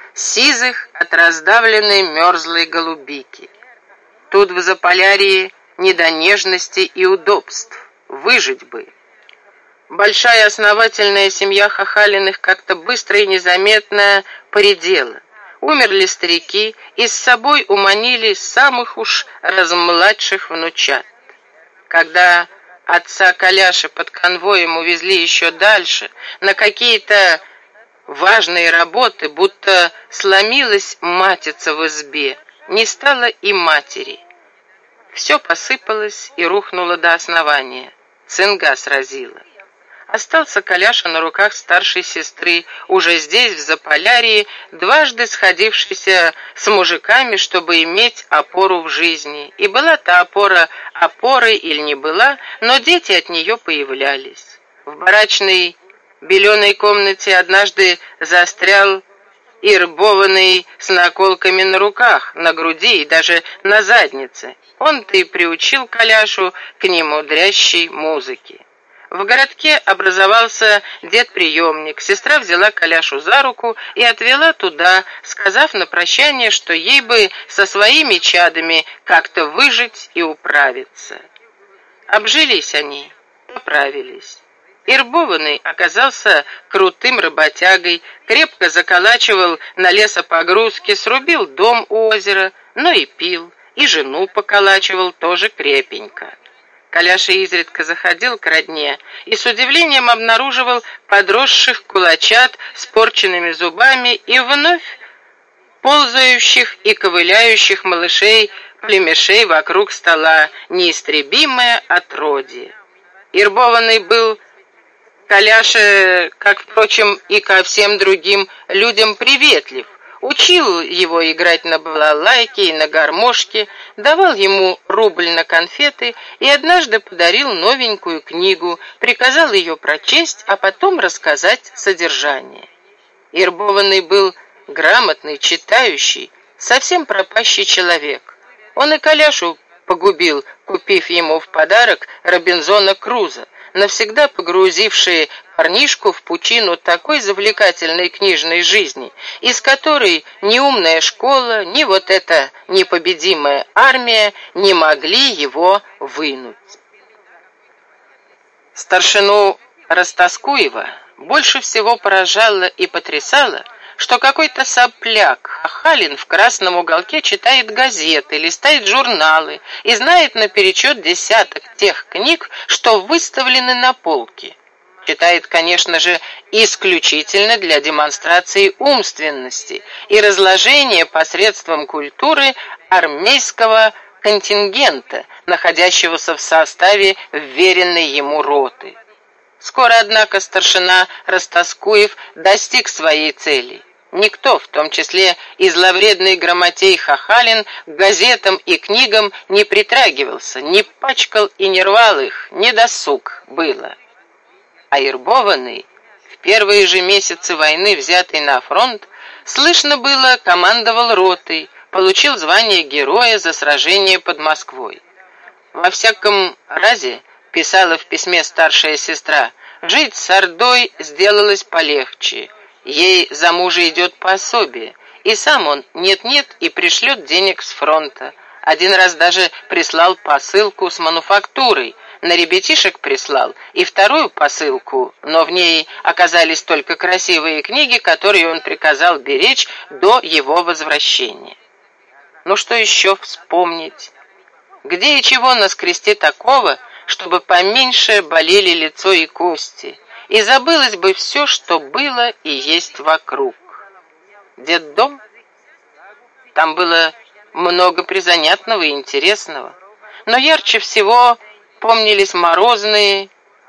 сизых от раздавленной мерзлой голубики. Тут в Заполярье не до нежности и удобств, выжить бы. Большая основательная семья Хахалиных как-то быстро и незаметно поредела. Умерли старики и с собой уманили самых уж размладших внучат. Когда отца Коляши под конвоем увезли еще дальше, на какие-то важные работы, будто сломилась матица в избе, не стало и матери. Все посыпалось и рухнуло до основания. Цинга сразила. Остался Коляша на руках старшей сестры, уже здесь, в Заполярье, дважды сходившийся с мужиками, чтобы иметь опору в жизни. И была та опора опорой или не была, но дети от нее появлялись. В барачной беленой комнате однажды застрял ирбованный с наколками на руках, на груди и даже на заднице. Он-то и приучил Коляшу к немудрящей музыке. В городке образовался дед-приемник. Сестра взяла Коляшу за руку и отвела туда, сказав на прощание, что ей бы со своими чадами как-то выжить и управиться. Обжились они, поправились. Ирбованный оказался крутым работягой, крепко заколачивал на лесопогрузке, срубил дом у озера, но и пил, и жену поколачивал тоже крепенько. Коляша изредка заходил к родне и с удивлением обнаруживал подросших кулачат с порченными зубами и вновь ползающих и ковыляющих малышей-племешей вокруг стола, неистребимое отродье. Ирбованный был Коляша, как, впрочем, и ко всем другим людям, приветлив. Учил его играть на балалайке и на гармошке, давал ему рубль на конфеты и однажды подарил новенькую книгу, приказал ее прочесть, а потом рассказать содержание. Ирбованный был грамотный, читающий, совсем пропащий человек. Он и Коляшу погубил, купив ему в подарок Робинзона Круза, навсегда погрузившие парнишку в пучину такой завлекательной книжной жизни, из которой ни умная школа, ни вот эта непобедимая армия не могли его вынуть. Старшину Растаскуева больше всего поражало и потрясало, что какой-то сопляк Хахалин в красном уголке читает газеты, листает журналы и знает наперечет десяток тех книг, что выставлены на полке. Читает, конечно же, исключительно для демонстрации умственности и разложения посредством культуры армейского контингента, находящегося в составе вверенной ему роты. Скоро, однако, старшина Растаскуев достиг своей цели. Никто, в том числе и зловредный грамотей Хахалин, к газетам и книгам не притрагивался, не пачкал и не рвал их, не досуг было. А Ирбованный, в первые же месяцы войны, взятый на фронт, слышно было, командовал ротой, получил звание героя за сражение под Москвой. Во всяком разе, писала в письме старшая сестра, жить с ордой сделалось полегче. Ей за мужа идет пособие, и сам он нет-нет и пришлет денег с фронта. Один раз даже прислал посылку с мануфактурой, на ребятишек прислал, и вторую посылку, но в ней оказались только красивые книги, которые он приказал беречь до его возвращения. Ну что еще вспомнить? Где и чего наскрести такого, чтобы поменьше болели лицо и кости, и забылось бы все, что было и есть вокруг? Детдом? Там было много призанятного и интересного, но ярче всего помнились морозные,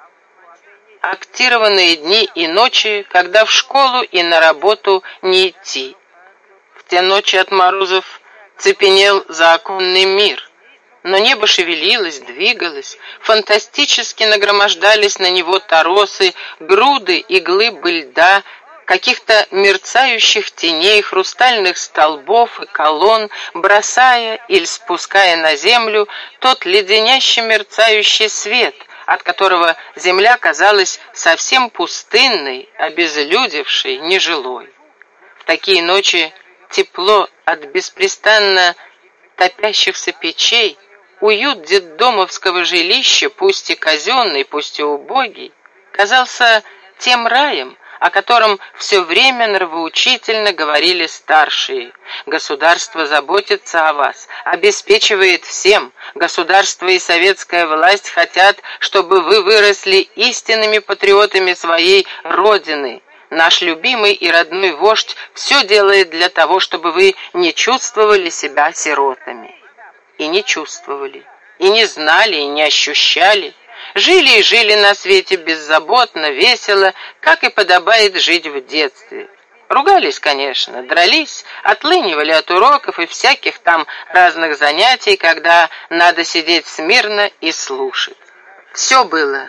актированные дни и ночи, когда в школу и на работу не идти. В те ночи от морозов цепенел заоконный мир, но небо шевелилось, двигалось, фантастически нагромождались на него торосы, груды и глыбы льда, каких-то мерцающих теней, хрустальных столбов и колонн, бросая или спуская на землю тот леденяще мерцающий свет, от которого земля казалась совсем пустынной, обезлюдевшей, нежилой. В такие ночи тепло от беспрестанно топящихся печей, уют детдомовского жилища, пусть и казенный, пусть и убогий, казался тем раем, о котором все время нравоучительно говорили старшие. Государство заботится о вас, обеспечивает всем. Государство и советская власть хотят, чтобы вы выросли истинными патриотами своей Родины. Наш любимый и родной вождь все делает для того, чтобы вы не чувствовали себя сиротами. И не чувствовали, и не знали, и не ощущали. Жили и жили на свете беззаботно, весело, как и подобает жить в детстве. Ругались, конечно, дрались, отлынивали от уроков и всяких там разных занятий, когда надо сидеть смирно и слушать. Все было.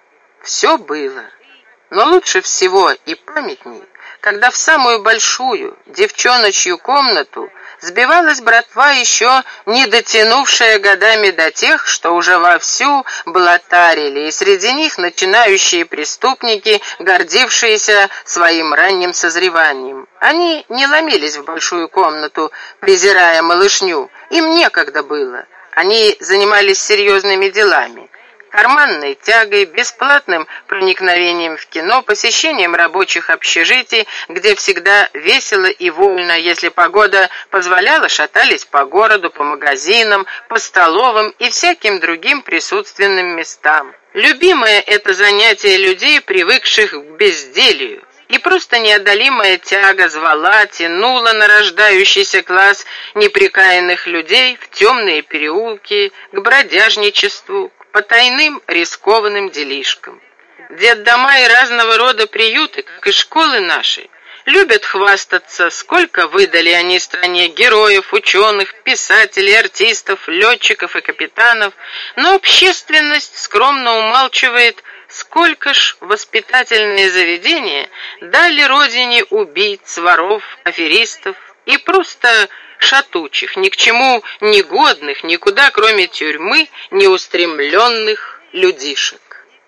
Но лучше всего и памятней, когда в самую большую девчоночью комнату сбивалась братва, еще не дотянувшая годами до тех, что уже вовсю блатарили, и среди них начинающие преступники, гордившиеся своим ранним созреванием. Они не ломились в большую комнату, презирая малышню, им некогда было. Они занимались серьезными делами. Карманной тягой, бесплатным проникновением в кино, посещением рабочих общежитий, где всегда весело и вольно, если погода позволяла, шатались по городу, по магазинам, по столовым и всяким другим присутственным местам. Любимое это занятие людей, привыкших к безделью. И просто неодолимая тяга звала, тянула на рождающийся класс неприкаянных людей в темные переулки, к бродяжничеству, по тайным рискованным делишкам. Детдома и разного рода приюты, как и школы наши, любят хвастаться, сколько выдали они стране героев, ученых, писателей, артистов, летчиков и капитанов, но общественность скромно умалчивает, сколько ж воспитательные заведения дали родине убийц, воров, аферистов и просто шатучих, ни к чему не годных, никуда, кроме тюрьмы, неустремленных людишек.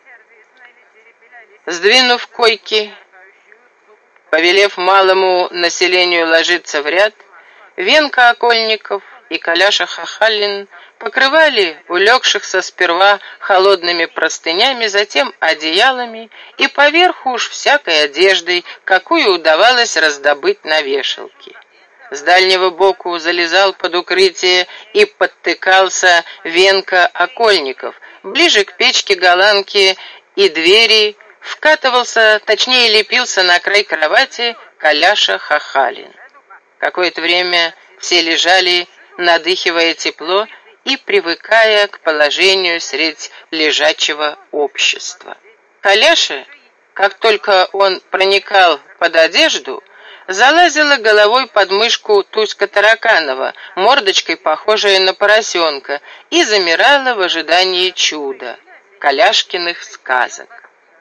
Сдвинув койки, повелев малому населению ложиться в ряд, Венка Окольников и Коляша Хахалин покрывали улегшихся сперва холодными простынями, затем одеялами и поверху уж всякой одеждой, какую удавалось раздобыть на вешалке. С дальнего боку залезал под укрытие и подтыкался Венка Окольников. Ближе к печке голландки и двери вкатывался, точнее лепился на край кровати Коляша Хахалин. Какое-то время все лежали, надыхивая тепло и привыкая к положению средь лежачего общества. Коляша, как только он проникал под одежду, залазила головой под мышку Туська Тараканова, мордочкой похожая на поросенка, и замирала в ожидании чуда, Коляшкиных сказок.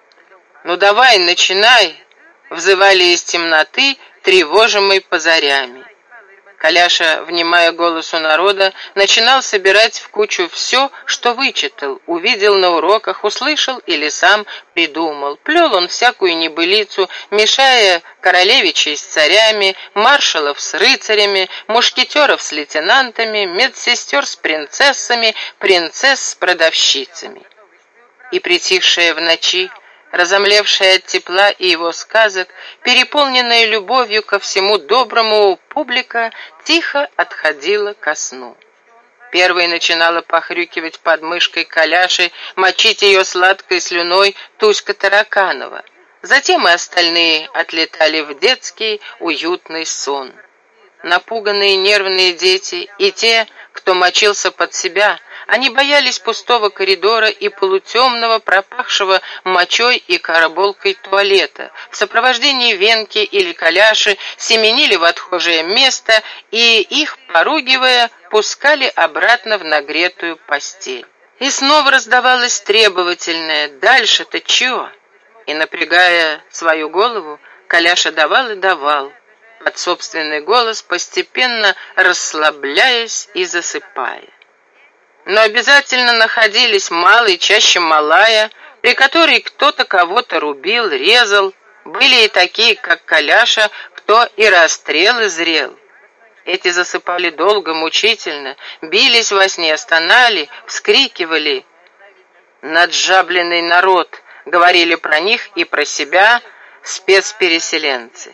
«Ну давай, начинай!» — взывали из темноты, тревожимой позарями. Коляша, внимая голосу народа, начинал собирать в кучу все, что вычитал, увидел на уроках, услышал или сам придумал. Плел он всякую небылицу, мешая королевичей с царями, маршалов с рыцарями, мушкетеров с лейтенантами, медсестер с принцессами, принцесс с продавщицами. И притихшая в ночи, разомлевшая от тепла и его сказок, переполненная любовью ко всему доброму, публика тихо отходила ко сну. Первой начинала похрюкивать под мышкой Коляши, мочить ее сладкой слюной Туська Тараканова. Затем и остальные отлетали в детский уютный сон. Напуганные нервные дети и те, кто мочился под себя, они боялись пустого коридора и полутемного, пропахшего мочой и карболкой туалета. В сопровождении Венки или Коляши семенили в отхожее место и, их поругивая, пускали обратно в нагретую постель. И снова раздавалось требовательное «Дальше-то чё?» И, напрягая свою голову, Коляша давал и давал, под собственный голос постепенно расслабляясь и засыпая. Но обязательно находились малый, чаще малая, при которой кто-то кого-то рубил, резал. Были и такие, как Коляша, кто и расстрелы зрел. Эти засыпали долго, мучительно, бились во сне, стонали, вскрикивали. «Наджабленный народ», — говорили про них и про себя спецпереселенцы.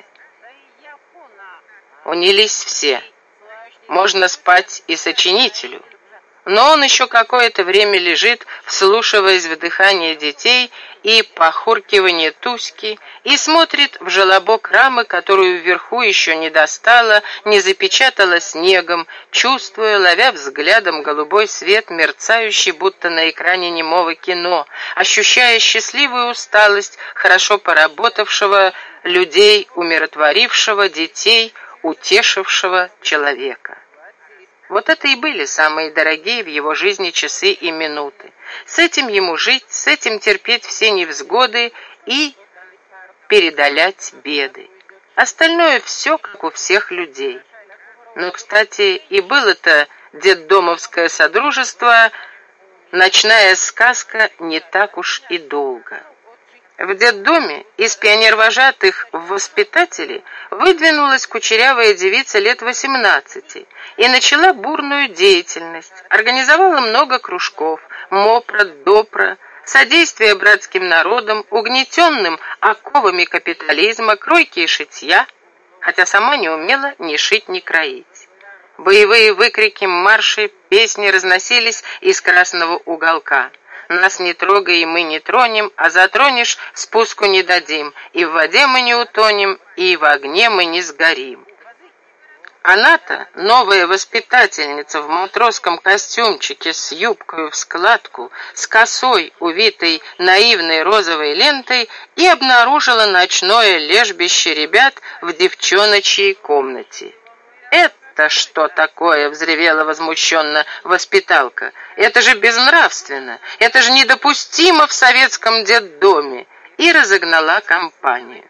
Унились все. Можно спать и сочинителю. Но он еще какое-то время лежит, вслушиваясь в дыхание детей и похуркивание Туськи, и смотрит в желобок рамы, которую вверху еще не достала, не запечатала снегом, чувствуя, ловя взглядом голубой свет, мерцающий, будто на экране немого кино, ощущая счастливую усталость хорошо поработавшего людей, умиротворившего детей, утешившего человека. Вот это и были самые дорогие в его жизни часы и минуты. С этим ему жить, с этим терпеть все невзгоды и передалять беды. Остальное все, как у всех людей. Но, кстати, и было-то детдомовское содружество, ночная сказка не так уж и долго. В детдоме из пионервожатых в воспитатели выдвинулась кучерявая девица лет 18 и начала бурную деятельность. Организовала много кружков, МОПРа, ДОПРа, содействие братским народам, угнетенным оковами капитализма, кройки и шитья, хотя сама не умела ни шить, ни кроить. Боевые выкрики, марши, песни разносились из красного уголка. «Нас не трогай, и мы не тронем, а затронешь, спуску не дадим, и в воде мы не утонем, и в огне мы не сгорим». Она-то, новая воспитательница в матросском костюмчике с юбкой в складку, с косой, увитой наивной розовой лентой, и обнаружила ночное лежбище ребят в девчоночьей комнате. «Это что такое?» — взревела возмущенно воспиталка. «Это же безнравственно! Это же недопустимо в советском детдоме!» И разогнала компанию.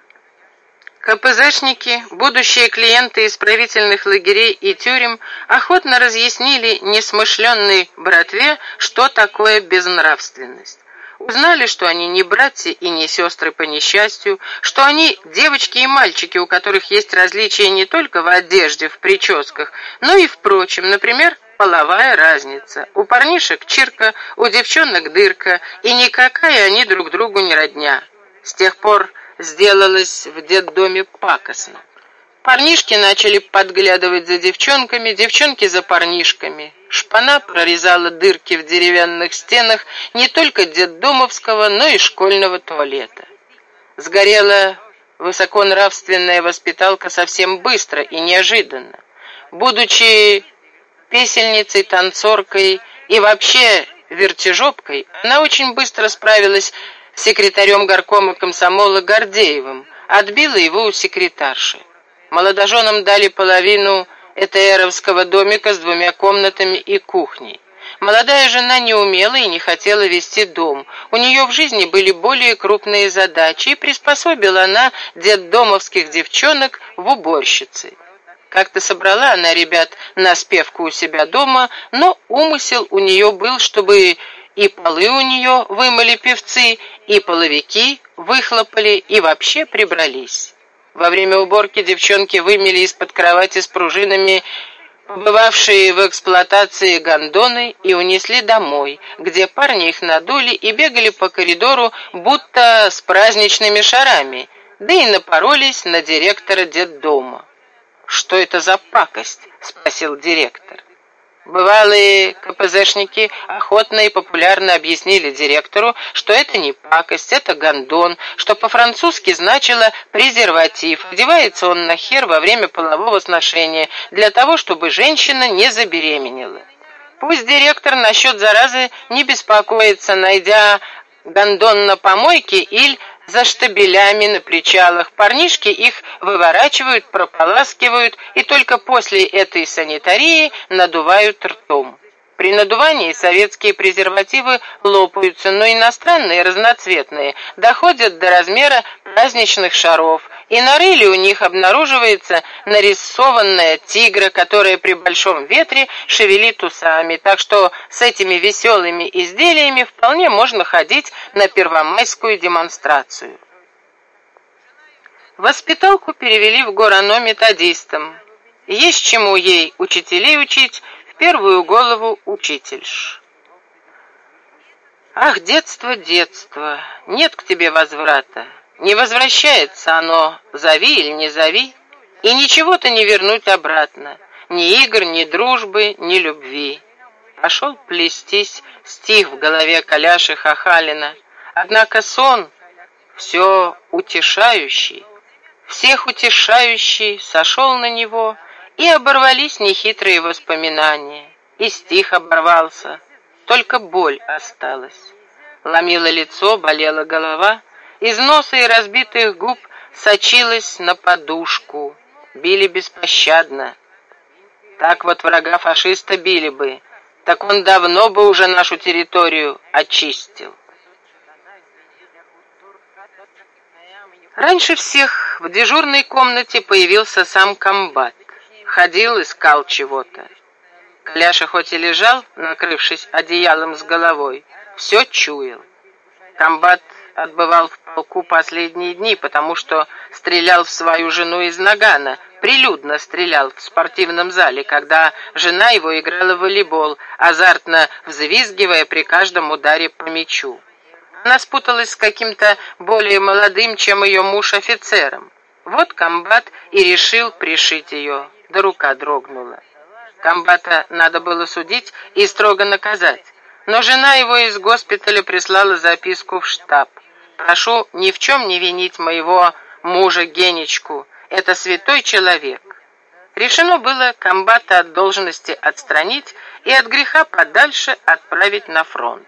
КПЗшники, будущие клиенты исправительных лагерей и тюрем, охотно разъяснили несмышленной братве, что такое безнравственность. Узнали, что они не братья и не сестры по несчастью, что они девочки и мальчики, у которых есть различия не только в одежде, в прическах, но и в прочем, например, половая разница. У парнишек чирка, у девчонок дырка, и никакая они друг другу не родня. С тех пор сделалось в детдоме пакостно. Парнишки начали подглядывать за девчонками, девчонки за парнишками. Шпана прорезала дырки в деревянных стенах не только детдомовского, но и школьного туалета. Сгорела высоконравственная воспиталка совсем быстро и неожиданно. Будучи песельницей, танцоркой и вообще вертежопкой, она очень быстро справилась с секретарем горкома комсомола Гордеевым, отбила его у секретарши. Молодоженам дали половину ЭТРовского домика с 2 комнатами и кухней. Молодая жена не умела и не хотела вести дом. У нее в жизни были более крупные задачи, и приспособила она детдомовских девчонок в уборщицы. Как-то собрала она ребят на спевку у себя дома, но умысел у нее был, чтобы и полы у нее вымыли певцы, и половики выхлопали, и вообще прибрались. Во время уборки девчонки вымели из-под кровати с пружинами побывавшие в эксплуатации гондоны и унесли домой, где парни их надули и бегали по коридору, будто с праздничными шарами, да и напоролись на директора детдома. «Что это за пакость?» — спросил директор. Бывалые КПЗшники охотно и популярно объяснили директору, что это не пакость, это гондон, что по-французски значило «презерватив». Одевается он на хер во время полового сношения, для того, чтобы женщина не забеременела. Пусть директор насчет заразы не беспокоится, найдя гондон на помойке или за штабелями на причалах. Парнишки их выворачивают, прополаскивают и только после этой санитарии надувают ртом. При надувании советские презервативы лопаются, но иностранные, разноцветные, доходят до размера праздничных шаров, и на рыле у них обнаруживается нарисованная тигра, которая при большом ветре шевелит усами, так что с этими веселыми изделиями вполне можно ходить на первомайскую демонстрацию. Воспиталку перевели в Горано методистам. Есть чему ей учителей учить, в первую голову учительш. Ах, детство, детство, нет к тебе возврата. Не возвращается оно, зови или не зови, и ничего-то не вернуть обратно. Ни игр, ни дружбы, ни любви. Пошел плестись стих в голове Коляши Хахалина. Однако сон, все утешающий, всех утешающий, сошел на него, и оборвались нехитрые воспоминания. И стих оборвался, только боль осталась. Ломило лицо, болела голова, из носа и разбитых губ сочилась на подушку. Били беспощадно. Так вот врага фашиста били бы, так он давно бы уже нашу территорию очистил. Раньше всех в дежурной комнате появился сам комбат. Ходил, искал чего-то. Коляша хоть и лежал, накрывшись одеялом с головой, все чуял. Комбат отбывал в полку последние дни, потому что стрелял в свою жену из нагана, прилюдно стрелял в спортивном зале, когда жена его играла в волейбол, азартно взвизгивая при каждом ударе по мячу. Она спуталась с каким-то более молодым, чем ее муж, офицером. Вот комбат и решил пришить ее, да рука дрогнула. Комбата надо было судить и строго наказать, но жена его из госпиталя прислала записку в штаб. «Прошу ни в чем не винить моего мужа Генечку, это святой человек». Решено было комбата от должности отстранить и от греха подальше отправить на фронт.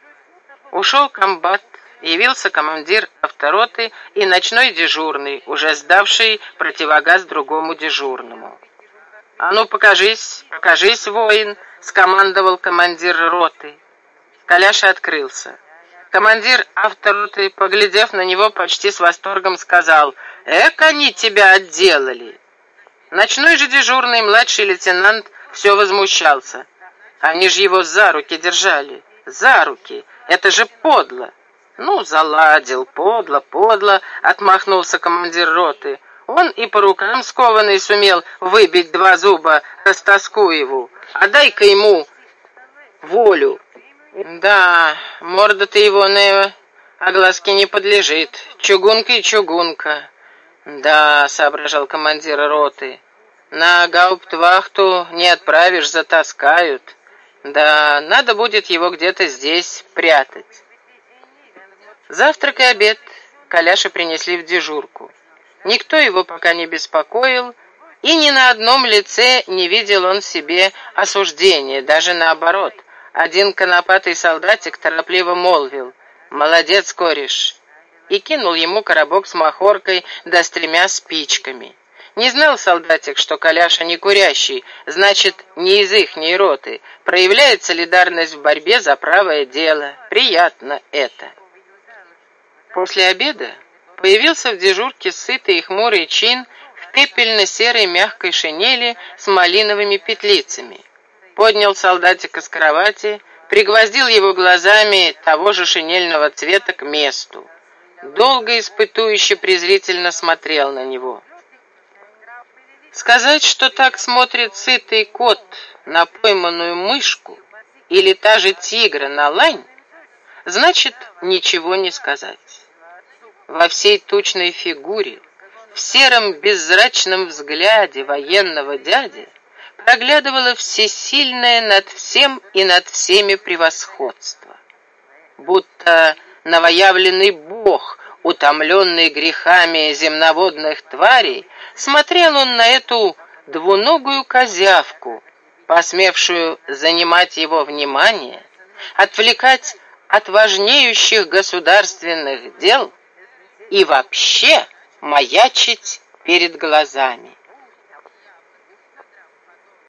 Ушел комбат, явился командир автороты и ночной дежурный, уже сдавший противогаз другому дежурному. «А ну, покажись, покажись, воин!» — скомандовал командир роты. Коляша открылся. Командир автороты, поглядев на него, почти с восторгом сказал: «Эк, они тебя отделали!» Ночной же дежурный младший лейтенант все возмущался. Они же его за руки держали. За руки! Это же подло! «Ну, заладил, подло, подло!» — отмахнулся командир роты. Он и по рукам скованный сумел выбить 2 зуба Растаскуеву. А дай-ка ему волю. Да, морда-то его на огласке не подлежит. Чугунка и чугунка. Да, соображал командир роты. На гауптвахту не отправишь, затаскают. Да, надо будет его где-то здесь прятать. Завтрак и обед Коляше принесли в дежурку. Никто его пока не беспокоил, и ни на одном лице не видел он себе осуждения, даже наоборот. Один конопатый солдатик торопливо молвил: «Молодец, кореш!» и кинул ему коробок с махоркой да с 3 спичками. Не знал солдатик, что Коляша не курящий, значит, не из ихней роты, проявляет солидарность в борьбе за правое дело. Приятно это. После обеда появился в дежурке сытый и хмурый чин в пепельно-серой мягкой шинели с малиновыми петлицами. Поднял солдатика с кровати, пригвоздил его глазами того же шинельного цвета к месту. Долго испытующе презрительно смотрел на него. Сказать, что так смотрит сытый кот на пойманную мышку или та же тигра на лань, значит ничего не сказать. Во всей тучной фигуре, в сером беззрачном взгляде военного дяди проглядывало всесильное над всем и над всеми превосходство. Будто новоявленный бог, утомленный грехами земноводных тварей, смотрел он на эту двуногую козявку, посмевшую занимать его внимание, отвлекать от важнеющих государственных дел и вообще маячить перед глазами.